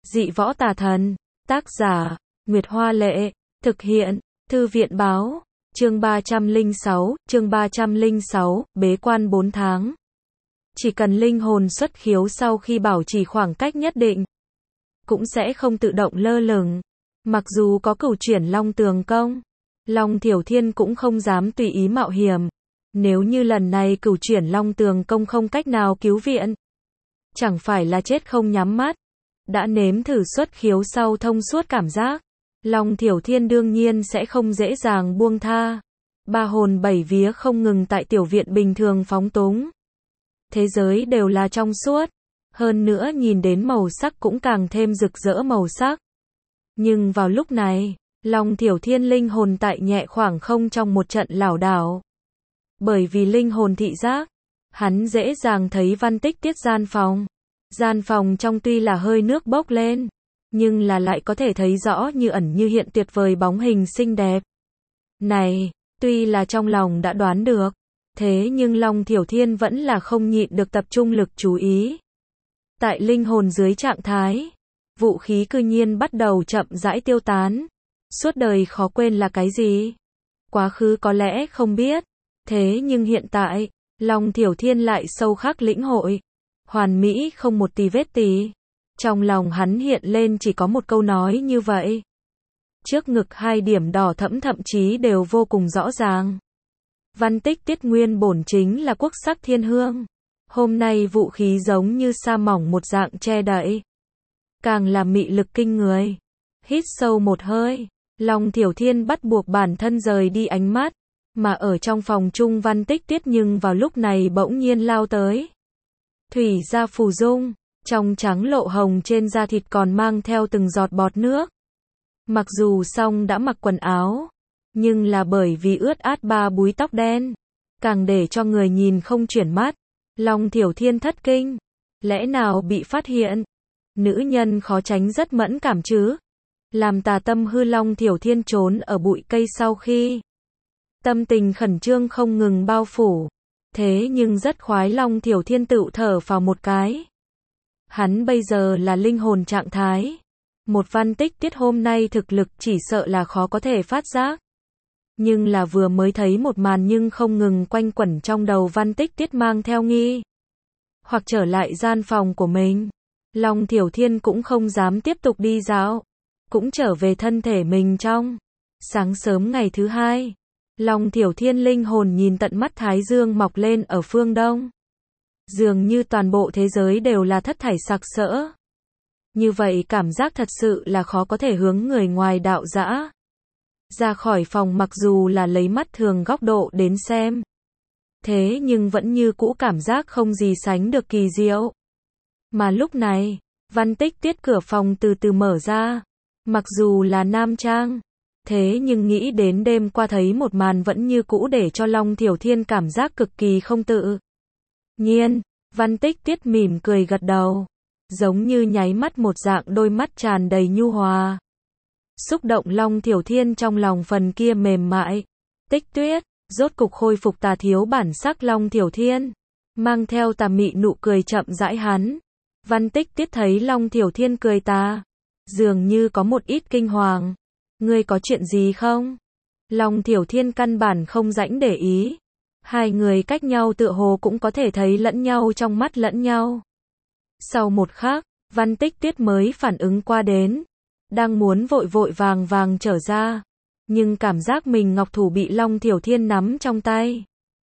Dị võ tà thần. Tác giả, Nguyệt Hoa Lệ. Thực hiện, Thư viện Báo. Chương 306, bế quan 4 tháng. Chỉ cần linh hồn xuất khiếu sau khi bảo trì khoảng cách nhất định, cũng sẽ không tự động lơ lửng. Mặc dù có cửu chuyển Long Tường Công, Long Thiểu Thiên cũng không dám tùy ý mạo hiểm. Nếu như lần này cửu chuyển Long Tường Công không cách nào cứu viện, chẳng phải là chết không nhắm mắt. Đã nếm thử xuất khiếu sau thông suốt cảm giác, Long Thiểu Thiên đương nhiên sẽ không dễ dàng buông tha. Ba hồn bảy vía không ngừng tại tiểu viện bình thường phóng túng. Thế giới đều là trong suốt, hơn nữa nhìn đến màu sắc cũng càng thêm rực rỡ màu sắc. Nhưng vào lúc này, Long Thiểu Thiên linh hồn tại nhẹ khoảng không trong một trận lảo đảo. Bởi vì linh hồn thị giác, hắn dễ dàng thấy Văn Tích Tiết gian phòng. Gian phòng trong tuy là hơi nước bốc lên, nhưng là lại có thể thấy rõ như ẩn như hiện tuyệt vời bóng hình xinh đẹp. Này, tuy là trong lòng đã đoán được, thế nhưng Long Thiểu Thiên vẫn là không nhịn được tập trung lực chú ý. Tại linh hồn dưới trạng thái, vũ khí cư nhiên bắt đầu chậm rãi tiêu tán. Suốt đời khó quên là cái gì? Quá khứ có lẽ không biết, thế nhưng hiện tại, Long Thiểu Thiên lại sâu khắc lĩnh hội. Hoàn mỹ không một tì vết tì. Trong lòng hắn hiện lên chỉ có một câu nói như vậy. Trước ngực hai điểm đỏ thẫm thậm chí đều vô cùng rõ ràng. Văn Tích Tiết nguyên bổn chính là quốc sắc thiên hương. Hôm nay vũ khí giống như sa mỏng một dạng che đậy, càng là mị lực kinh người. Hít sâu một hơi, Long Thiểu Thiên bắt buộc bản thân rời đi ánh mắt, mà ở trong phòng chung Văn Tích Tiết nhưng vào lúc này bỗng nhiên lao tới. Thủy da phù dung, trong trắng lộ hồng trên da thịt còn mang theo từng giọt bọt nước. Mặc dù xong đã mặc quần áo, nhưng là bởi vì ướt át ba búi tóc đen, càng để cho người nhìn không chuyển mắt. Long Thiểu Thiên thất kinh, lẽ nào bị phát hiện? Nữ nhân khó tránh rất mẫn cảm chứ. Làm tà tâm hư Long Thiểu Thiên trốn ở bụi cây sau khi tâm tình khẩn trương không ngừng bao phủ. Thế nhưng rất khoái Long Thiểu Thiên tự thở vào một cái. Hắn bây giờ là linh hồn trạng thái. Một Văn Tích Tiết hôm nay thực lực chỉ sợ là khó có thể phát giác. Nhưng là vừa mới thấy một màn nhưng không ngừng quanh quẩn trong đầu Văn Tích Tiết mang theo nghi. Hoặc trở lại gian phòng của mình. Long Thiểu Thiên cũng không dám tiếp tục đi dạo. Cũng trở về thân thể mình trong. Sáng sớm ngày thứ hai, Long Thiểu Thiên linh hồn nhìn tận mắt Thái Dương mọc lên ở phương đông. Dường như toàn bộ thế giới đều là thất thải sặc sỡ. Như vậy cảm giác thật sự là khó có thể hướng người ngoài đạo dã. Ra khỏi phòng mặc dù là lấy mắt thường góc độ đến xem. Thế nhưng vẫn như cũ cảm giác không gì sánh được kỳ diệu. Mà lúc này, Văn Tích Tiết cửa phòng từ từ mở ra. Mặc dù là nam trang, thế nhưng nghĩ đến đêm qua thấy một màn vẫn như cũ để cho Long Thiểu Thiên cảm giác cực kỳ không tự nhiên. Văn Tích Tiết mỉm cười gật đầu, giống như nháy mắt một dạng đôi mắt tràn đầy nhu hòa. Xúc động Long Thiểu Thiên trong lòng phần kia mềm mại. Tích Tuyết, rốt cục khôi phục tà thiếu bản sắc Long Thiểu Thiên, mang theo tà mị nụ cười chậm rãi hắn. Văn Tích Tiết thấy Long Thiểu Thiên cười tà, dường như có một ít kinh hoàng. Ngươi có chuyện gì không? Long Thiểu Thiên căn bản không rảnh để ý. Hai người cách nhau tựa hồ cũng có thể thấy lẫn nhau trong mắt lẫn nhau. Sau một khắc, Văn Tích Tiết mới phản ứng qua đến. Đang muốn vội vội vàng vàng trở ra. Nhưng cảm giác mình ngọc thủ bị Long Thiểu Thiên nắm trong tay.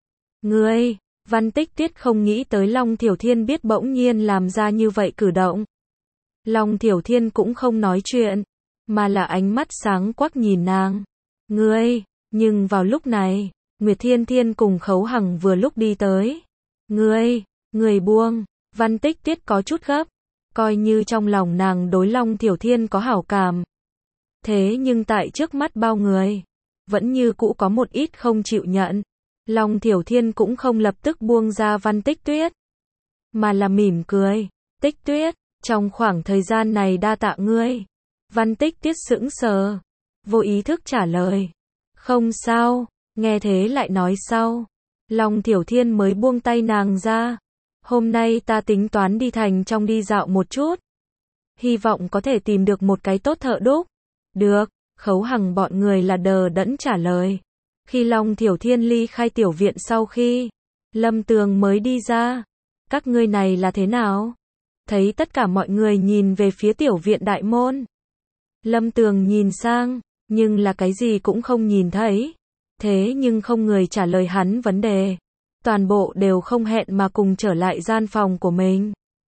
Ngươi, Văn Tích Tiết không nghĩ tới Long Thiểu Thiên biết bỗng nhiên làm ra như vậy cử động. Long Thiểu Thiên cũng không nói chuyện, mà là ánh mắt sáng quắc nhìn nàng. Ngươi, nhưng vào lúc này, Nguyệt Thiên Thiên cùng Khấu Hằng vừa lúc đi tới. Ngươi buông, Văn Tích Tiết có chút gấp, coi như trong lòng nàng đối Long Thiểu Thiên có hảo cảm. Thế nhưng tại trước mắt bao người, vẫn như cũ có một ít không chịu nhận. Long Thiểu Thiên cũng không lập tức buông ra Văn Tích Tuyết, mà là mỉm cười. Tích Tuyết, trong khoảng thời gian này đa tạ ngươi. Văn Tích Tiết sững sờ, vô ý thức trả lời. Không sao, nghe thế lại nói sau. Long Thiểu Thiên mới buông tay nàng ra. Hôm nay ta tính toán đi thành trong đi dạo một chút. hy vọng có thể tìm được một cái tốt thợ đúc. Được, Khấu Hằng bọn người là đờ đẫn trả lời. Khi Long Thiểu Thiên ly khai tiểu viện sau khi Lâm Tường mới đi ra. Các ngươi này là thế nào? Thấy tất cả mọi người nhìn về phía tiểu viện đại môn. Lâm Tường nhìn sang, nhưng là cái gì cũng không nhìn thấy. Thế nhưng không người trả lời hắn vấn đề. Toàn bộ đều không hẹn mà cùng trở lại gian phòng của mình.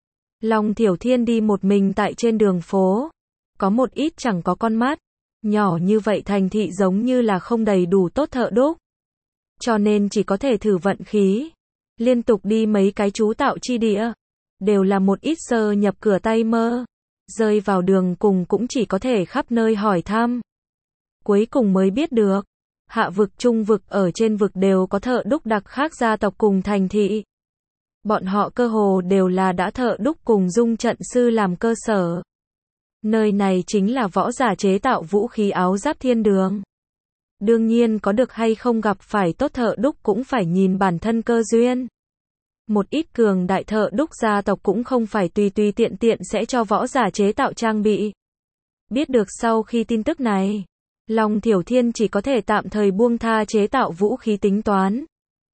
Long Thiểu Thiên đi một mình tại trên đường phố. Có một ít chẳng có con mắt. Nhỏ như vậy thành thị giống như là không đầy đủ tốt thợ đúc. Cho nên chỉ có thể thử vận khí. Liên tục đi mấy cái trú tạo chi địa. Đều là một ít sơ nhập cửa tay mơ. Rơi vào đường cùng cũng chỉ có thể khắp nơi hỏi thăm. Cuối cùng mới biết được. Hạ vực trung vực ở trên vực đều có thợ đúc đặc khác gia tộc cùng thành thị. Bọn họ cơ hồ đều là đã thợ đúc cùng dung trận sư làm cơ sở. Nơi này chính là võ giả chế tạo vũ khí áo giáp thiên đường. Đương nhiên có được hay không gặp phải tốt thợ đúc cũng phải nhìn bản thân cơ duyên. Một ít cường đại thợ đúc gia tộc cũng không phải tùy tùy tiện tiện sẽ cho võ giả chế tạo trang bị. Biết được sau khi tin tức này, Long Thiểu Thiên chỉ có thể tạm thời buông tha chế tạo vũ khí tính toán.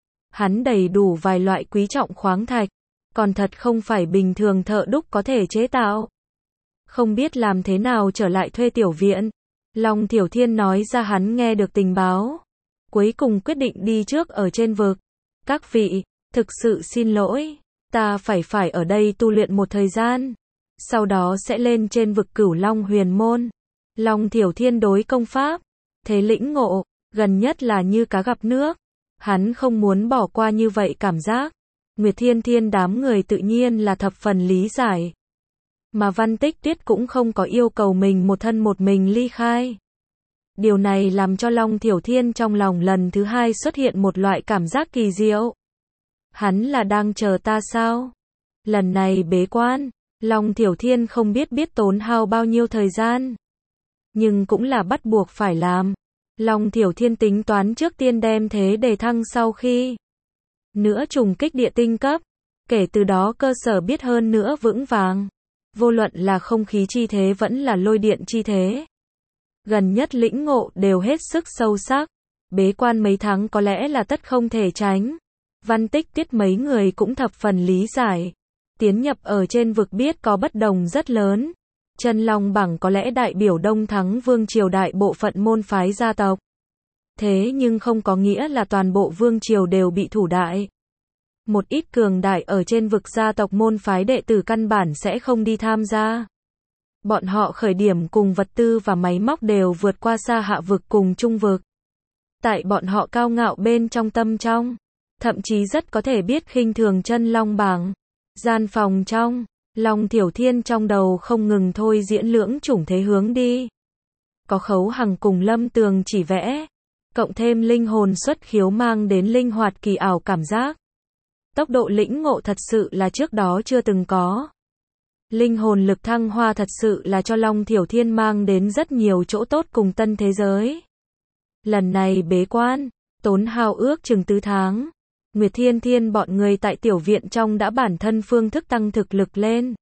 Hắn đầy đủ vài loại quý trọng khoáng thạch, còn thật không phải bình thường thợ đúc có thể chế tạo. Không biết làm thế nào trở lại thuê tiểu viện. Long Thiểu Thiên nói ra hắn nghe được tình báo. Cuối cùng quyết định đi trước ở trên vực. Các vị, thực sự xin lỗi, ta phải ở đây tu luyện một thời gian. Sau đó sẽ lên trên vực Cửu Long Huyền Môn. Long Thiểu Thiên đối công pháp, thế lĩnh ngộ, gần nhất là như cá gặp nước. Hắn không muốn bỏ qua như vậy cảm giác. Nguyệt Thiên Thiên đám người tự nhiên là thập phần lý giải. Mà Văn Tích Tuyết cũng không có yêu cầu mình một thân một mình ly khai. Điều này làm cho Long Thiểu Thiên trong lòng lần thứ hai xuất hiện một loại cảm giác kỳ diệu. Hắn là đang chờ ta sao? Lần này bế quan, Long Thiểu Thiên không biết tốn hao bao nhiêu thời gian. Nhưng cũng là bắt buộc phải làm. Long Thiểu Thiên tính toán trước tiên đem thế đề thăng sau khi nữa trùng kích địa tinh cấp. Kể từ đó cơ sở biết hơn nữa vững vàng. Vô luận là không khí chi thế vẫn là lôi điện chi thế. Gần nhất lĩnh ngộ đều hết sức sâu sắc. Bế quan mấy tháng có lẽ là tất không thể tránh. Văn Tích Tuyết mấy người cũng thập phần lý giải. Tiến nhập ở trên vực biết có bất đồng rất lớn. Chân Long bảng có lẽ đại biểu Đông Thắng Vương triều đại bộ phận môn phái gia tộc. Thế nhưng không có nghĩa là toàn bộ vương triều đều bị thủ đại. Một ít cường đại ở trên vực gia tộc môn phái đệ tử căn bản sẽ không đi tham gia. Bọn họ khởi điểm cùng vật tư và máy móc đều vượt qua xa hạ vực cùng trung vực. Tại bọn họ cao ngạo bên trong tâm trong, thậm chí rất có thể biết khinh thường Chân Long bảng. Gian phòng trong, Long Thiểu Thiên trong đầu không ngừng thôi diễn lưỡng chủng thế hướng đi. Có Khấu Hằng cùng Lâm Tường chỉ vẽ, cộng thêm linh hồn xuất khiếu mang đến linh hoạt kỳ ảo cảm giác. Tốc độ lĩnh ngộ thật sự là trước đó chưa từng có. Linh hồn lực thăng hoa thật sự là cho Long Thiểu Thiên mang đến rất nhiều chỗ tốt cùng tân thế giới. Lần này bế quan, tốn hao ước chừng 4 tháng. Nguyệt Thiên Thiên bọn người tại tiểu viện trong đã bản thân phương thức tăng thực lực lên.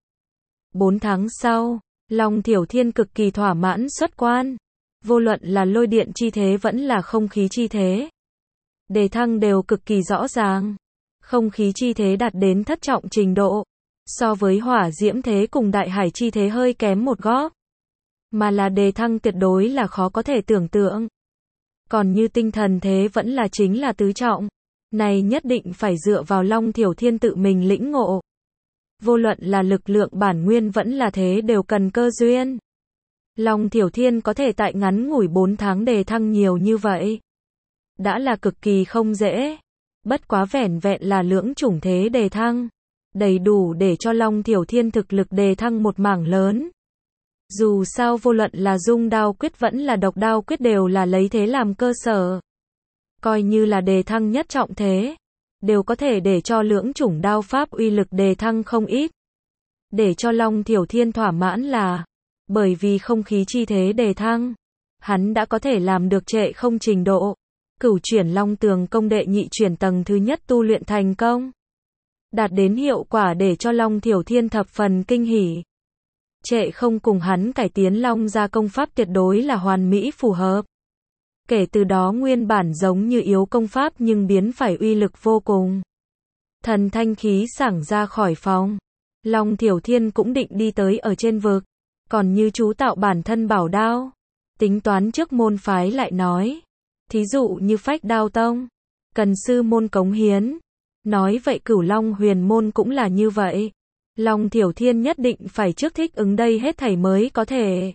4 tháng sau, Long Thiểu Thiên cực kỳ thỏa mãn xuất quan. Vô luận là lôi điện chi thế vẫn là không khí chi thế. Đề thăng đều cực kỳ rõ ràng. Không khí chi thế đạt đến thất trọng trình độ. So với hỏa diễm thế cùng đại hải chi thế hơi kém một góc. Mà là đề thăng tuyệt đối là khó có thể tưởng tượng. Còn như tinh thần thế vẫn là chính là tứ trọng. Này nhất định phải dựa vào Long Thiểu Thiên tự mình lĩnh ngộ. Vô luận là lực lượng bản nguyên vẫn là thế đều cần cơ duyên. Long Thiểu Thiên có thể tại ngắn ngủi 4 tháng đề thăng nhiều như vậy. Đã là cực kỳ không dễ. Bất quá vẻn vẹn là lưỡng chủng thế đề thăng. Đầy đủ để cho Long Thiểu Thiên thực lực đề thăng một mảng lớn. Dù sao vô luận là dung đao quyết vẫn là độc đao quyết đều là lấy thế làm cơ sở. Coi như là đề thăng nhất trọng thế. Đều có thể để cho lưỡng chủng đao pháp uy lực đề thăng không ít. Để cho Long Thiểu Thiên thỏa mãn là bởi vì không khí chi thế đề thăng. Hắn đã có thể làm được trệ không trình độ. Cửu chuyển Long Tường công đệ nhị chuyển tầng thứ nhất tu luyện thành công. Đạt đến hiệu quả để cho Long Thiểu Thiên thập phần kinh hỉ. trệ không cùng hắn cải tiến Long gia công pháp tuyệt đối là hoàn mỹ phù hợp. Kể từ đó nguyên bản giống như yếu công pháp nhưng biến phải uy lực vô cùng. Thần thanh khí sảng ra khỏi phòng. Long Thiểu Thiên cũng định đi tới ở trên vực. Còn như chú tạo bản thân bảo đao. Tính toán trước môn phái lại nói. Thí dụ như Phách Đao Tông. Cần sư môn cống hiến. Nói vậy Cửu Long Huyền môn cũng là như vậy. Long Thiểu Thiên nhất định phải trước thích ứng đây hết thảy mới có thể.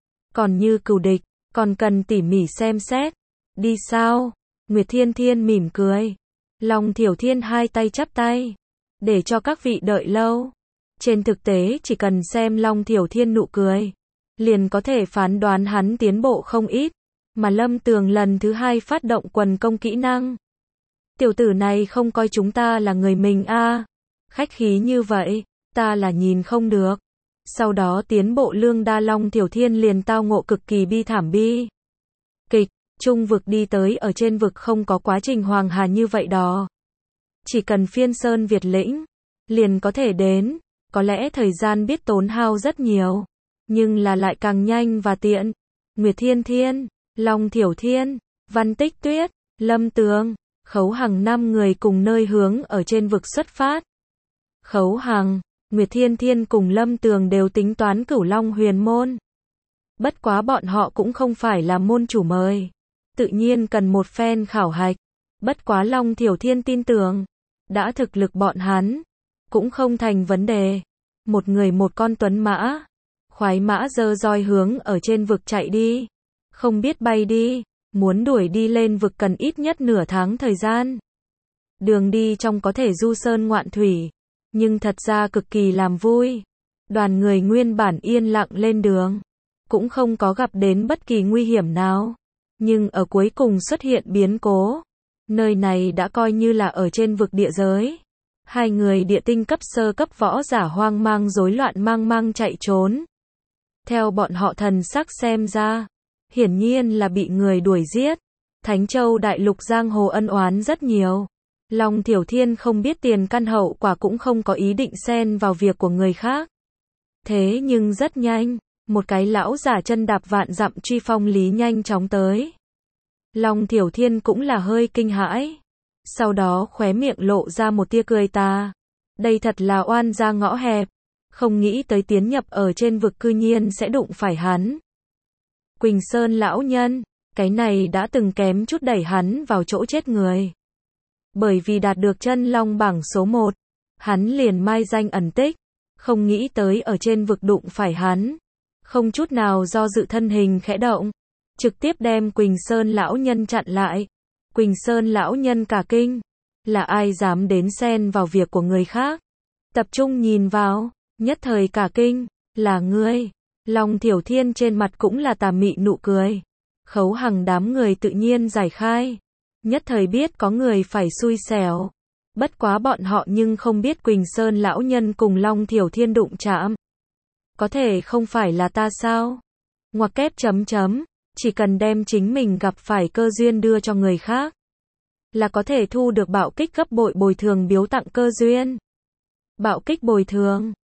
Còn như cừu địch, còn cần tỉ mỉ xem xét. Đi sao? Nguyệt Thiên Thiên mỉm cười. Long Thiểu Thiên hai tay chắp tay. Để cho các vị đợi lâu. Trên thực tế chỉ cần xem Long Thiểu Thiên nụ cười. Liền có thể phán đoán hắn tiến bộ không ít. Mà Lâm Tường lần thứ hai phát động quần công kỹ năng. Tiểu tử này không coi chúng ta là người mình a. Khách khí như vậy, ta là nhìn không được. Sau đó tiến bộ lương đa Long Thiểu Thiên liền tao ngộ cực kỳ bi thảm bi. Kịch, trung vực đi tới ở trên vực không có quá trình hoàng hà như vậy đó. Chỉ cần phiên sơn Việt lĩnh, liền có thể đến. Có lẽ thời gian biết tốn hao rất nhiều, nhưng là lại càng nhanh và tiện. Nguyệt Thiên Thiên, Long Thiểu Thiên, Văn Tích Tuyết, Lâm Tường, Khấu Hằng 5 người cùng nơi hướng ở trên vực xuất phát. Khấu Hằng, Nguyệt Thiên Thiên cùng Lâm Tường đều tính toán Cửu Long Huyền môn. Bất quá bọn họ cũng không phải là môn chủ mời. Tự nhiên cần một phen khảo hạch. Bất quá Long Thiểu Thiên tin tưởng. Đã thực lực bọn hắn. Cũng không thành vấn đề. Một người một con tuấn mã. Khoái mã giơ roi hướng ở trên vực chạy đi. Không biết bay đi. Muốn đuổi đi lên vực cần ít nhất nửa tháng thời gian. Đường đi trong có thể du sơn ngoạn thủy. Nhưng thật ra cực kỳ làm vui. Đoàn người nguyên bản yên lặng lên đường. Cũng không có gặp đến bất kỳ nguy hiểm nào. Nhưng ở cuối cùng xuất hiện biến cố. Nơi này đã coi như là ở trên vực địa giới. Hai người địa tinh cấp sơ cấp võ giả hoang mang rối loạn mang chạy trốn. Theo bọn họ thần sắc xem ra, hiển nhiên là bị người đuổi giết. Thánh Châu đại lục giang hồ ân oán rất nhiều. Long Thiểu Thiên không biết tiền căn hậu quả cũng không có ý định xen vào việc của người khác. Thế nhưng rất nhanh, một cái lão giả chân đạp vạn dặm truy phong lý nhanh chóng tới. Long Thiểu Thiên cũng là hơi kinh hãi. Sau đó khóe miệng lộ ra một tia cười tà. Đây thật là oan gia ngõ hẹp. Không nghĩ tới tiến nhập ở trên vực cư nhiên sẽ đụng phải hắn. Quỳnh Sơn lão nhân, cái này đã từng kém chút đẩy hắn vào chỗ chết người. Bởi vì đạt được chân long bảng số 1, hắn liền mai danh ẩn tích. Không nghĩ tới ở trên vực đụng phải hắn. Không chút nào do dự thân hình khẽ động. Trực tiếp đem Quỳnh Sơn lão nhân chặn lại. Quỳnh Sơn lão nhân cả kinh. Là ai dám đến xen vào việc của người khác? Tập trung nhìn vào, nhất thời cả kinh. Là ngươi. Long Thiểu Thiên trên mặt cũng là tà mị nụ cười. Khấu Hằng đám người tự nhiên giải khai. Nhất thời biết có người phải xui xẻo. Bất quá bọn họ nhưng không biết Quỳnh Sơn lão nhân cùng Long Thiểu Thiên đụng chạm. Có thể không phải là ta sao? Ngoặc kép chấm chấm. Chỉ cần đem chính mình gặp phải cơ duyên đưa cho người khác. Là có thể thu được bạo kích gấp bội bồi thường biếu tặng cơ duyên. Bạo kích bồi thường.